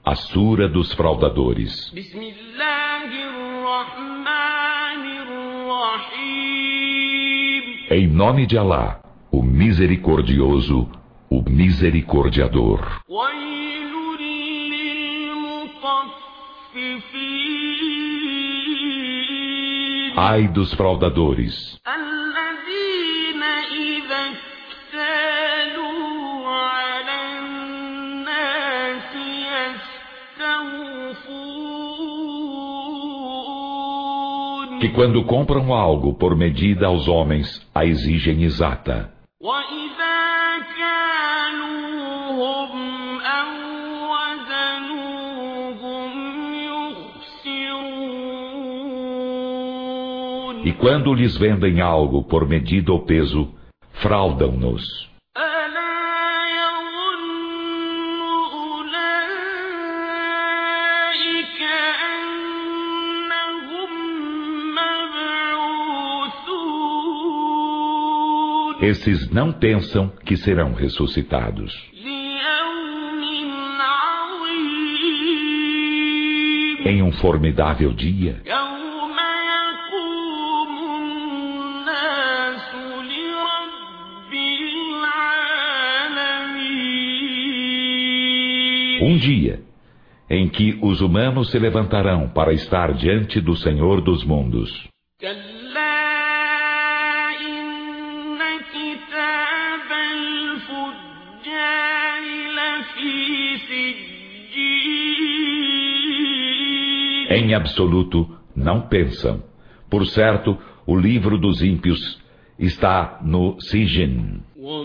A Sura dos Fraudadores. Em nome de Alá, o Misericordioso, o Misericordiador. Ai dos fraudadores, que quando compram algo por medida aos homens, a exigem exata. E quando lhes vendem algo por medida ou peso, fraudam-nos. Esses não pensam que serão ressuscitados. Em um formidável dia, um dia em que os humanos se levantarão para estar diante do Senhor dos mundos. Em absoluto, não pensam. Por certo, o livro dos ímpios está no Sijin.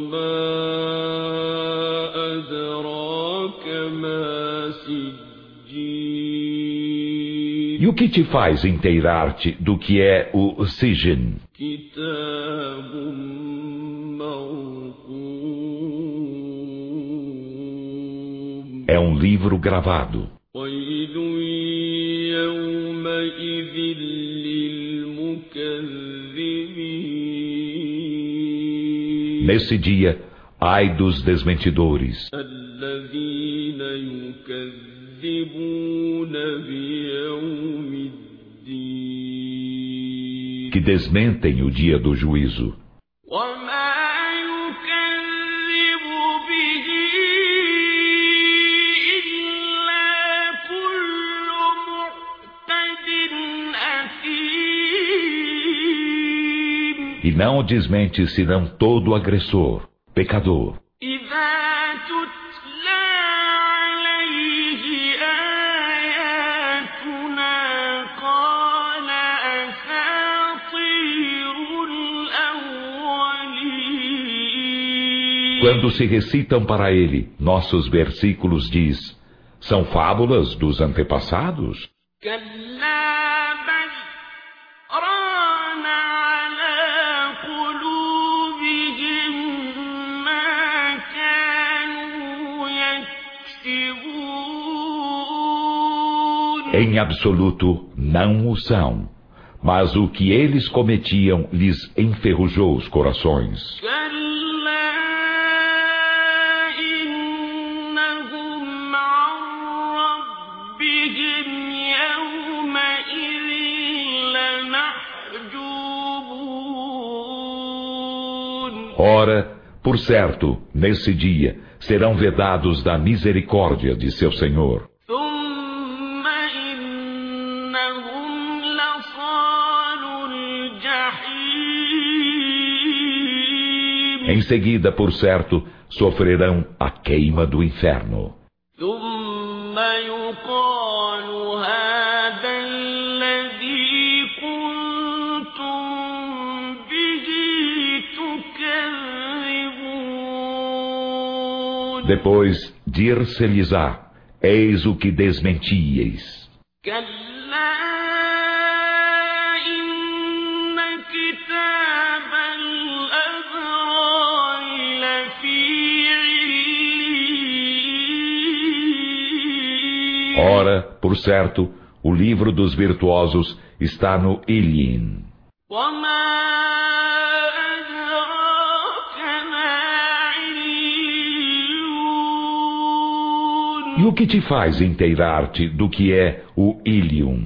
E o que te faz inteirar-te do que é o Sijin? É um livro gravado. Nesse dia, ai dos desmentidores, que desmentem o dia do juízo. E não o desmente senão todo agressor, pecador. Quando se recitam para ele nossos versículos, diz: são fábulas dos antepassados? Em absoluto, não o são. Mas o que eles cometiam lhes enferrujou os corações. Ora, por certo, nesse dia, serão vedados da misericórdia de seu Senhor. Em seguida, por certo, sofrerão a queima do inferno. Depois, dir-se-lhes-á: eis o que desmentíeis. Ora, por certo, o livro dos virtuosos está no Ilyin. E o que te faz inteirar-te do que é o Ilium?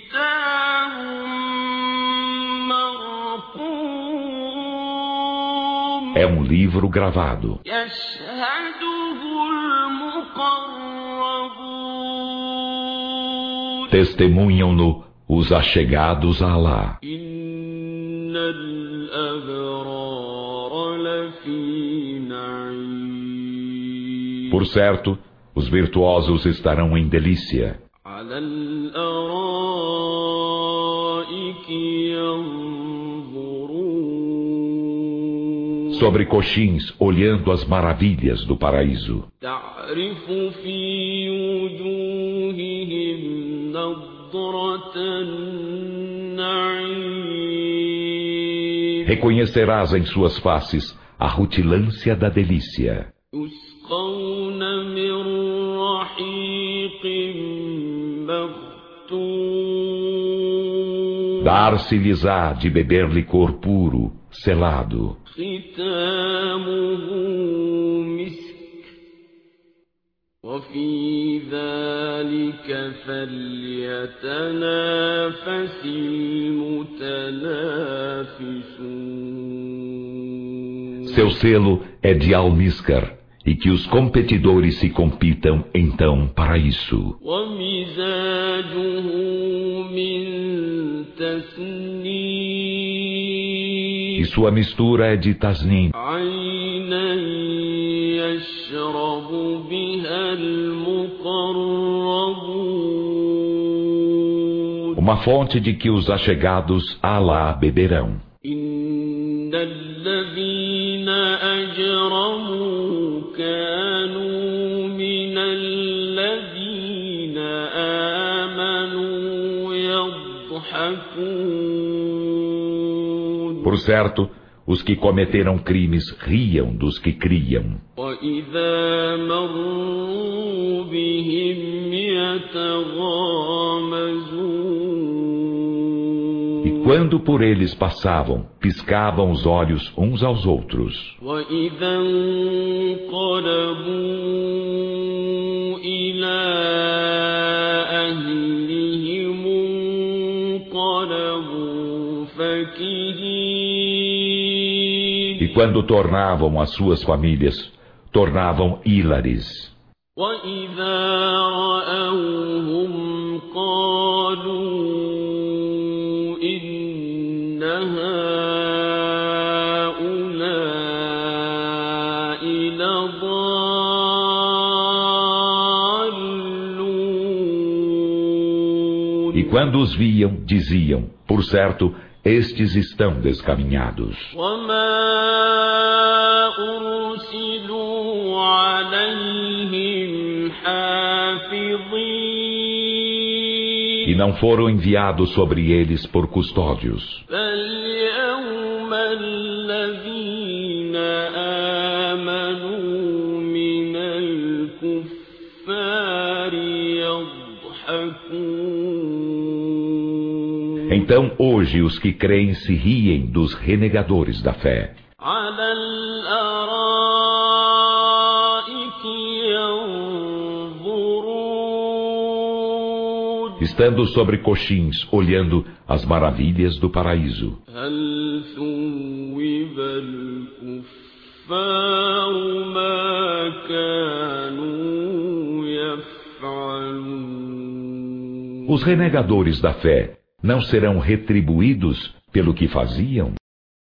É um livro gravado. Testemunham-no os achegados a Alá. Por certo, os virtuosos estarão em delícia. Sobre coxins, olhando as maravilhas do paraíso. Reconhecerás em suas faces a rutilância da delícia. Dar-se-lhes-á de beber licor puro, selado. Seu selo é de almíscar, e que os competidores se compitam então para isso. E sua mistura é de tasnim, uma fonte de que os achegados a Alá beberão. Por certo, os que cometeram crimes riam dos que criam. E quando por eles passavam, piscavam os olhos uns aos outros. E quando tornavam as suas famílias, tornavam hilares. E quando os viam, diziam, por certo, estes estão descaminhados. E não foram enviados sobre eles por custódios. Então hoje os que creem se riem dos renegadores da fé. Estando sobre coxins, olhando as maravilhas do paraíso. Os renegadores da fé não serão retribuídos pelo que faziam?